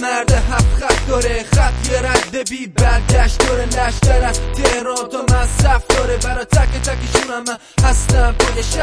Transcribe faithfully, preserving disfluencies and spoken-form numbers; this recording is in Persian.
مرد هفت خط داره، خط یه رد بی برگشت داره. لشکر از تهران تا مصرف داره، برا تک تکشون هم من هستم پای